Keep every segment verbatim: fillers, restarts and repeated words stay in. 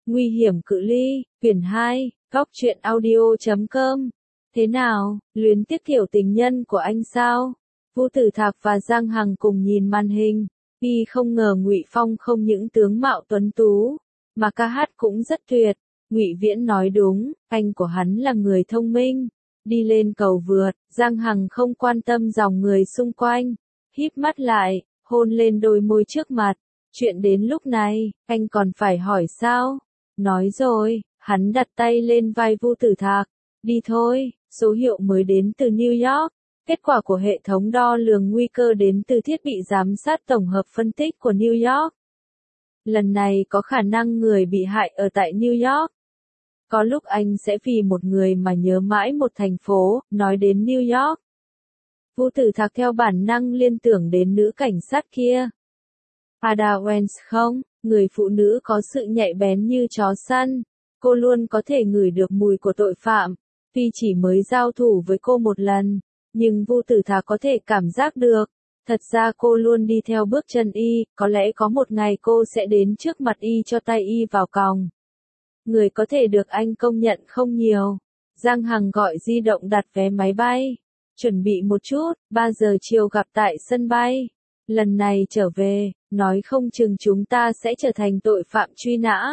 Nguy hiểm cự ly, quyển hai, góc truyện audio chấm com. Thế nào, luyến tiếc kiểu tình nhân của anh sao? Vu Tử Thạc và Giang Hằng cùng nhìn màn hình, y không ngờ Ngụy Phong không những tướng mạo tuấn tú, mà ca hát cũng rất tuyệt. Ngụy Viễn nói đúng, anh của hắn là người thông minh. Đi lên cầu vượt, Giang Hằng không quan tâm dòng người xung quanh, híp mắt lại, hôn lên đôi môi trước mặt. Chuyện đến lúc này, anh còn phải hỏi sao? Nói rồi, hắn đặt tay lên vai Vu Tử Thạc. Đi thôi, số hiệu mới đến từ New York. Kết quả của hệ thống đo lường nguy cơ đến từ thiết bị giám sát tổng hợp phân tích của New York. Lần này có khả năng người bị hại ở tại New York. Có lúc anh sẽ vì một người mà nhớ mãi một thành phố, nói đến New York. Vu Tử Thạc theo bản năng liên tưởng đến nữ cảnh sát kia. Ada Wentz không, người phụ nữ có sự nhạy bén như chó săn. Cô luôn có thể ngửi được mùi của tội phạm. Tuy chỉ mới giao thủ với cô một lần, nhưng Vu Tử Thạc có thể cảm giác được. Thật ra cô luôn đi theo bước chân y, có lẽ có một ngày cô sẽ đến trước mặt y cho tay y vào còng. Người có thể được anh công nhận không nhiều. Giang Hằng gọi di động đặt vé máy bay. Chuẩn bị một chút, ba giờ chiều gặp tại sân bay. Lần này trở về, nói không chừng chúng ta sẽ trở thành tội phạm truy nã.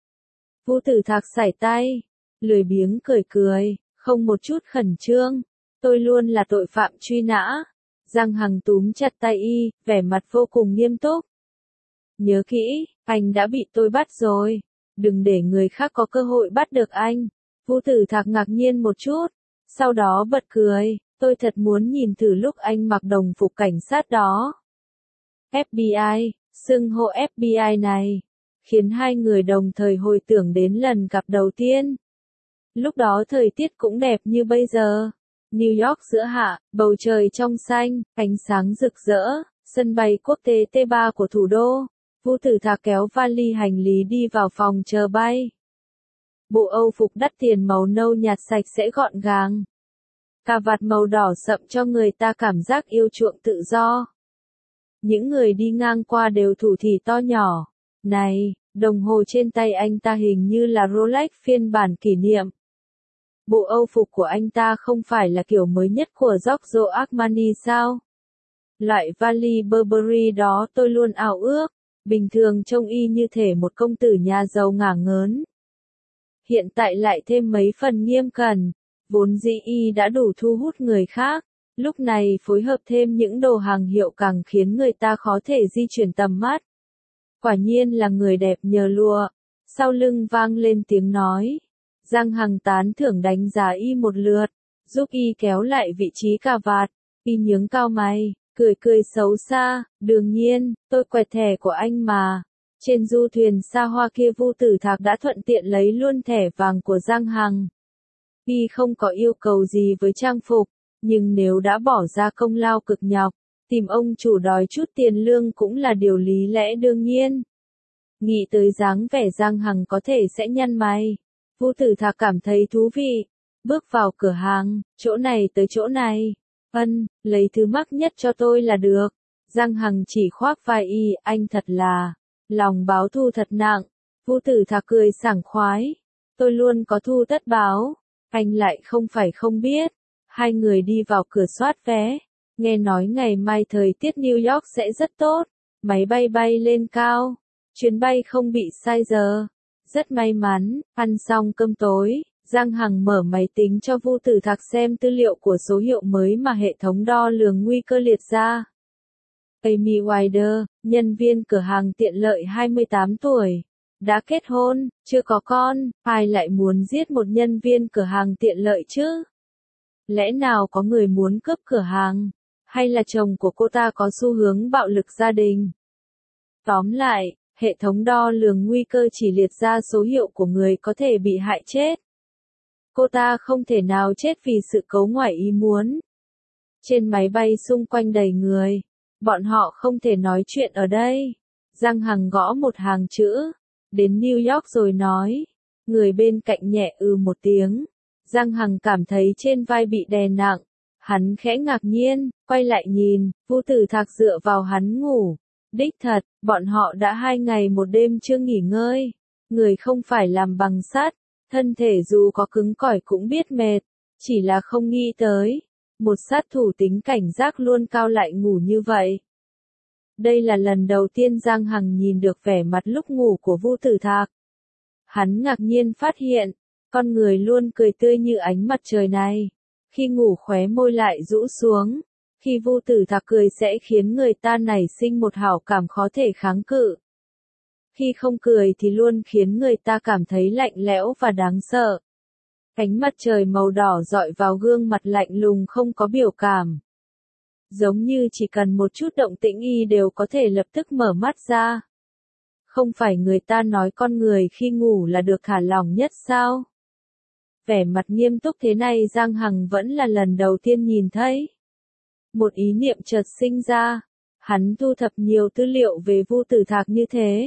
Vu Tử Thạc sải tay, lười biếng cười cười, không một chút khẩn trương. Tôi luôn là tội phạm truy nã. Giang Hằng túm chặt tay y, vẻ mặt vô cùng nghiêm túc. Nhớ kỹ, anh đã bị tôi bắt rồi. Đừng để người khác có cơ hội bắt được anh. Vu Tử Thạc ngạc nhiên một chút, sau đó bật cười. Tôi thật muốn nhìn thử lúc anh mặc đồng phục cảnh sát đó. ép bê i, xưng hô ép bê i này, khiến hai người đồng thời hồi tưởng đến lần gặp đầu tiên. Lúc đó thời tiết cũng đẹp như bây giờ. New York giữa hạ, bầu trời trong xanh, ánh sáng rực rỡ, sân bay quốc tế T ba của thủ đô. Vu Tử Thạc kéo vali hành lý đi vào phòng chờ bay. Bộ Âu phục đắt tiền màu nâu nhạt sạch sẽ gọn gàng. Cà vạt màu đỏ sậm cho người ta cảm giác yêu chuộng tự do. Những người đi ngang qua đều thủ thỉ to nhỏ. Này, đồng hồ trên tay anh ta hình như là Rolex phiên bản kỷ niệm. Bộ Âu phục của anh ta không phải là kiểu mới nhất của Giorgio Armani sao? Loại vali Burberry đó tôi luôn ao ước. Bình thường trông y như thể một công tử nhà giàu ngả ngớn. Hiện tại lại thêm mấy phần nghiêm cẩn. Vốn dĩ y đã đủ thu hút người khác. Lúc này phối hợp thêm những đồ hàng hiệu càng khiến người ta khó thể di chuyển tầm mắt. Quả nhiên là người đẹp nhờ lụa. Sau lưng vang lên tiếng nói. Giang Hằng tán thưởng đánh giá y một lượt, giúp y kéo lại vị trí cà vạt. Y nhướng cao mày, cười cười xấu xa. Đương nhiên, tôi quẹt thẻ của anh mà. Trên du thuyền xa hoa kia Vu Tử Thạc đã thuận tiện lấy luôn thẻ vàng của Giang Hằng. Y không có yêu cầu gì với trang phục, nhưng nếu đã bỏ ra công lao cực nhọc, tìm ông chủ đòi chút tiền lương cũng là điều lý lẽ đương nhiên. Nghĩ tới dáng vẻ Giang Hằng có thể sẽ nhăn mày. Vu Tử Thạc cảm thấy thú vị. Bước vào cửa hàng, chỗ này tới chỗ này. Ân, lấy thứ mắc nhất cho tôi là được. Giang Hằng chỉ khoác vai y, anh thật là, lòng báo thù thật nặng. Vu Tử Thạc cười sảng khoái. Tôi luôn có thù tất báo. Anh lại không phải không biết. Hai người đi vào cửa soát vé. Nghe nói ngày mai thời tiết New York sẽ rất tốt. Máy bay bay lên cao. Chuyến bay không bị sai giờ. Rất may mắn, ăn xong cơm tối, Giang Hằng mở máy tính cho Vu Tử Thạc xem tư liệu của số hiệu mới mà hệ thống đo lường nguy cơ liệt ra. Amy Wider, nhân viên cửa hàng tiện lợi hai mươi tám tuổi, đã kết hôn, chưa có con, ai lại muốn giết một nhân viên cửa hàng tiện lợi chứ? Lẽ nào có người muốn cướp cửa hàng? Hay là chồng của cô ta có xu hướng bạo lực gia đình? Tóm lại, hệ thống đo lường nguy cơ chỉ liệt ra số hiệu của người có thể bị hại chết. Cô ta không thể nào chết vì sự cố ngoài ý muốn. Trên máy bay xung quanh đầy người. Bọn họ không thể nói chuyện ở đây. Giang Hằng gõ một hàng chữ. Đến New York rồi nói. Người bên cạnh nhẹ ừ một tiếng. Giang Hằng cảm thấy trên vai bị đè nặng. Hắn khẽ ngạc nhiên, quay lại nhìn. Vu Tử Thạc dựa vào hắn ngủ. Đích thật, bọn họ đã hai ngày một đêm chưa nghỉ ngơi. Người không phải làm bằng sắt, thân thể dù có cứng cỏi cũng biết mệt, chỉ là không nghĩ tới. Một sát thủ tính cảnh giác luôn cao lại ngủ như vậy. Đây là lần đầu tiên Giang Hằng nhìn được vẻ mặt lúc ngủ của Vu Tử Thạc. Hắn ngạc nhiên phát hiện, con người luôn cười tươi như ánh mặt trời này. Khi ngủ khóe môi lại rũ xuống, khi Vu Tử Thạc cười sẽ khiến người ta nảy sinh một hảo cảm khó thể kháng cự. Khi không cười thì luôn khiến người ta cảm thấy lạnh lẽo và đáng sợ. Ánh mặt trời màu đỏ dọi vào gương mặt lạnh lùng không có biểu cảm. Giống như chỉ cần một chút động tĩnh y đều có thể lập tức mở mắt ra. Không phải người ta nói con người khi ngủ là được thả lỏng nhất sao? Vẻ mặt nghiêm túc thế này Giang Hằng vẫn là lần đầu tiên nhìn thấy. Một ý niệm chợt sinh ra, hắn thu thập nhiều tư liệu về Vu Tử Thạc như thế.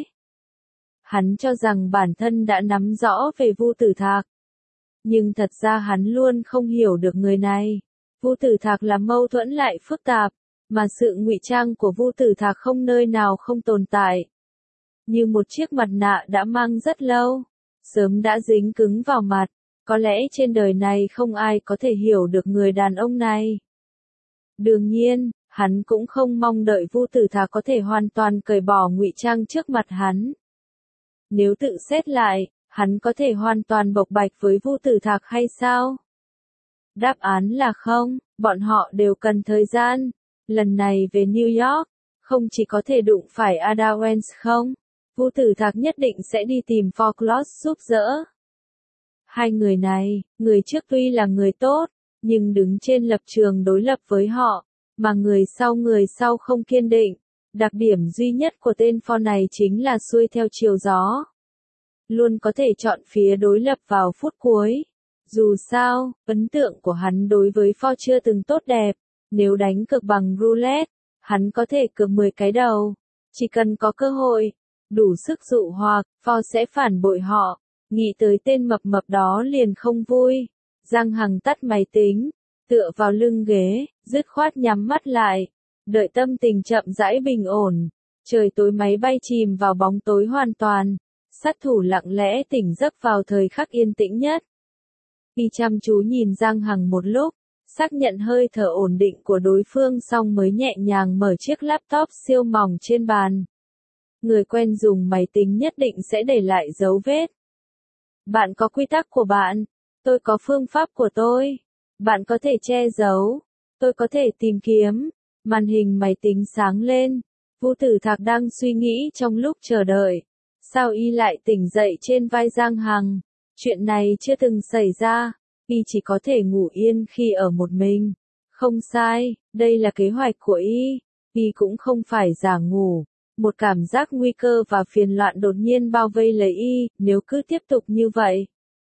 Hắn cho rằng bản thân đã nắm rõ về Vu Tử Thạc. Nhưng thật ra hắn luôn không hiểu được người này. Vu Tử Thạc là mâu thuẫn lại phức tạp, mà sự ngụy trang của Vu Tử Thạc không nơi nào không tồn tại. Như một chiếc mặt nạ đã mang rất lâu, sớm đã dính cứng vào mặt, có lẽ trên đời này không ai có thể hiểu được người đàn ông này. Đương nhiên, hắn cũng không mong đợi Vu Tử Thạc có thể hoàn toàn cởi bỏ ngụy trang trước mặt hắn. Nếu tự xét lại, hắn có thể hoàn toàn bộc bạch với Vu Tử Thạc hay sao? Đáp án là không, bọn họ đều cần thời gian. Lần này về New York, không chỉ có thể đụng phải Ada West không, Vu Tử Thạc nhất định sẽ đi tìm Folklore giúp đỡ. Hai người này, người trước tuy là người tốt, nhưng đứng trên lập trường đối lập với họ, mà người sau người sau không kiên định. Đặc điểm duy nhất của tên Ford này chính là xuôi theo chiều gió. Luôn có thể chọn phía đối lập vào phút cuối. Dù sao, ấn tượng của hắn đối với Ford chưa từng tốt đẹp. Nếu đánh cược bằng roulette, hắn có thể cược mười cái đầu. Chỉ cần có cơ hội, đủ sức dụ hoặc, Ford sẽ phản bội họ. Nghĩ tới tên mập mập đó liền không vui. Giang Hằng tắt máy tính, tựa vào lưng ghế, dứt khoát nhắm mắt lại. Đợi tâm tình chậm rãi bình ổn. Trời tối máy bay chìm vào bóng tối hoàn toàn. Sát thủ lặng lẽ tỉnh giấc vào thời khắc yên tĩnh nhất. Y chăm chú nhìn Giang Hằng một lúc, xác nhận hơi thở ổn định của đối phương xong mới nhẹ nhàng mở chiếc laptop siêu mỏng trên bàn. Người quen dùng máy tính nhất định sẽ để lại dấu vết. Bạn có quy tắc của bạn, tôi có phương pháp của tôi. Bạn có thể che giấu, tôi có thể tìm kiếm. Màn hình máy tính sáng lên. Vu Tử Thạc đang suy nghĩ trong lúc chờ đợi. Sao y lại tỉnh dậy trên vai Giang Hằng? Chuyện này chưa từng xảy ra. Y chỉ có thể ngủ yên khi ở một mình. Không sai, đây là kế hoạch của y. Y cũng không phải giả ngủ. Một cảm giác nguy cơ và phiền loạn đột nhiên bao vây lấy y, nếu cứ tiếp tục như vậy.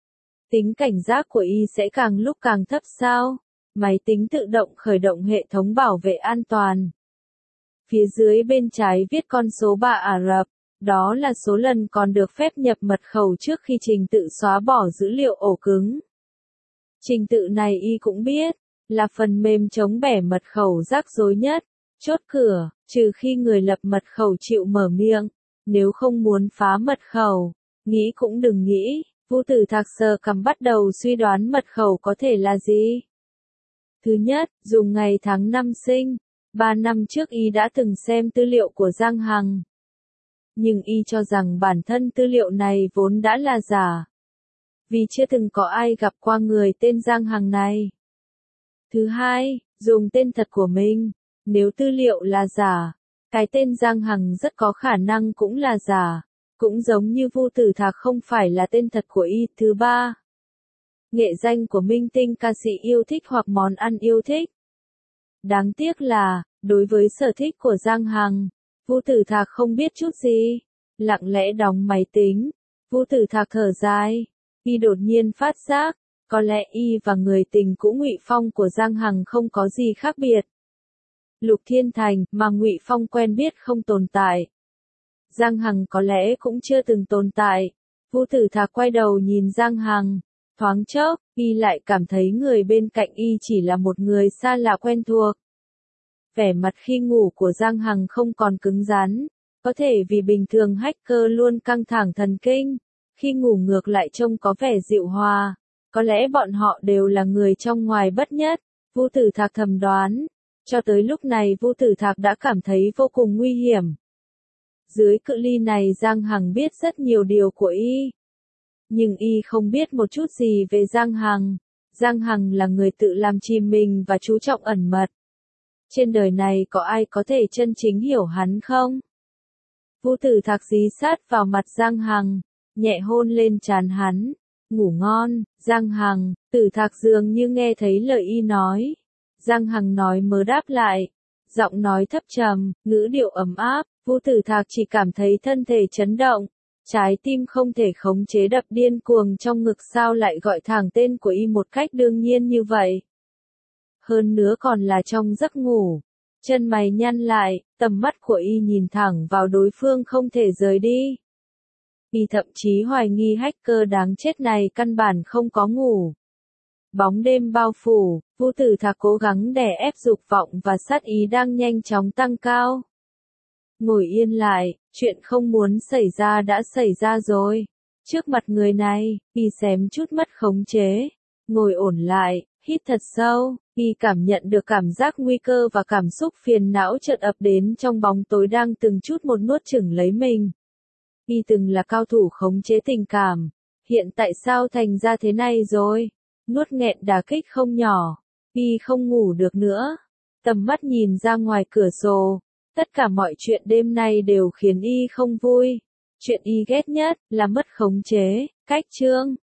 Tính cảnh giác của y sẽ càng lúc càng thấp sao? Máy tính tự động khởi động hệ thống bảo vệ an toàn. Phía dưới bên trái viết con số ba Ả Rập, đó là số lần còn được phép nhập mật khẩu trước khi trình tự xóa bỏ dữ liệu ổ cứng. Trình tự này y cũng biết, là phần mềm chống bẻ mật khẩu rắc rối nhất, chốt cửa, trừ khi người lập mật khẩu chịu mở miệng, nếu không muốn phá mật khẩu, nghĩ cũng đừng nghĩ. Vu Tử Thạc sờ cằm bắt đầu suy đoán mật khẩu có thể là gì. Thứ nhất, dùng ngày tháng năm sinh. Ba năm trước y đã từng xem tư liệu của Giang Hằng. Nhưng y cho rằng bản thân tư liệu này vốn đã là giả. Vì chưa từng có ai gặp qua người tên Giang Hằng này. Thứ hai, dùng tên thật của mình. Nếu tư liệu là giả, cái tên Giang Hằng rất có khả năng cũng là giả. Cũng giống như Vu Tử Thạc không phải là tên thật của y. Thứ ba, nghệ danh của minh tinh ca sĩ yêu thích hoặc món ăn yêu thích. Đáng tiếc là, đối với sở thích của Giang Hằng, Vu Tử Thạc không biết chút gì. Lặng lẽ đóng máy tính, Vu Tử Thạc thở dài. Y đột nhiên phát giác, có lẽ y và người tình cũ Ngụy Phong của Giang Hằng không có gì khác biệt. Lục Thiên Thành mà Ngụy Phong quen biết không tồn tại. Giang Hằng có lẽ cũng chưa từng tồn tại. Vu Tử Thạc quay đầu nhìn Giang Hằng. Thoáng chốc, y lại cảm thấy người bên cạnh y chỉ là một người xa lạ quen thuộc. Vẻ mặt khi ngủ của Giang Hằng không còn cứng rắn. Có thể vì bình thường hacker luôn căng thẳng thần kinh. Khi ngủ ngược lại trông có vẻ dịu hòa. Có lẽ bọn họ đều là người trong ngoài bất nhất. Vu Tử Thạc thầm đoán. Cho tới lúc này Vu Tử Thạc đã cảm thấy vô cùng nguy hiểm. Dưới cự ly này Giang Hằng biết rất nhiều điều của y. Nhưng y không biết một chút gì về Giang Hằng. Giang Hằng là người tự làm chìm mình và chú trọng ẩn mật. Trên đời này có ai có thể chân chính hiểu hắn không? Vu Tử Thạc dí sát vào mặt Giang Hằng, nhẹ hôn lên trán hắn. Ngủ ngon, Giang Hằng. Tử Thạc dường như nghe thấy lời y nói. Giang Hằng nói mớ đáp lại. Giọng nói thấp trầm, ngữ điệu ấm áp. Vu Tử Thạc chỉ cảm thấy thân thể chấn động. Trái tim không thể khống chế đập điên cuồng trong ngực, sao lại gọi thẳng tên của y một cách đương nhiên như vậy. Hơn nữa còn là trong giấc ngủ. Chân mày nhăn lại, tầm mắt của y nhìn thẳng vào đối phương không thể rời đi. Y thậm chí hoài nghi hacker đáng chết này căn bản không có ngủ. Bóng đêm bao phủ, Vu Tử Thạc cố gắng đè ép dục vọng và sát ý đang nhanh chóng tăng cao. Ngồi yên lại, chuyện không muốn xảy ra đã xảy ra rồi. Trước mặt người này, y xém chút mất khống chế. Ngồi ổn lại, hít thật sâu, y cảm nhận được cảm giác nguy cơ và cảm xúc phiền não chợt ập đến trong bóng tối đang từng chút một nuốt chửng lấy mình. Y từng là cao thủ khống chế tình cảm. Hiện tại sao thành ra thế này rồi? Nuốt nghẹn đả kích không nhỏ. Y không ngủ được nữa. Tầm mắt nhìn ra ngoài cửa sổ. Tất cả mọi chuyện đêm nay đều khiến y không vui. Chuyện y ghét nhất là mất khống chế. Cách chương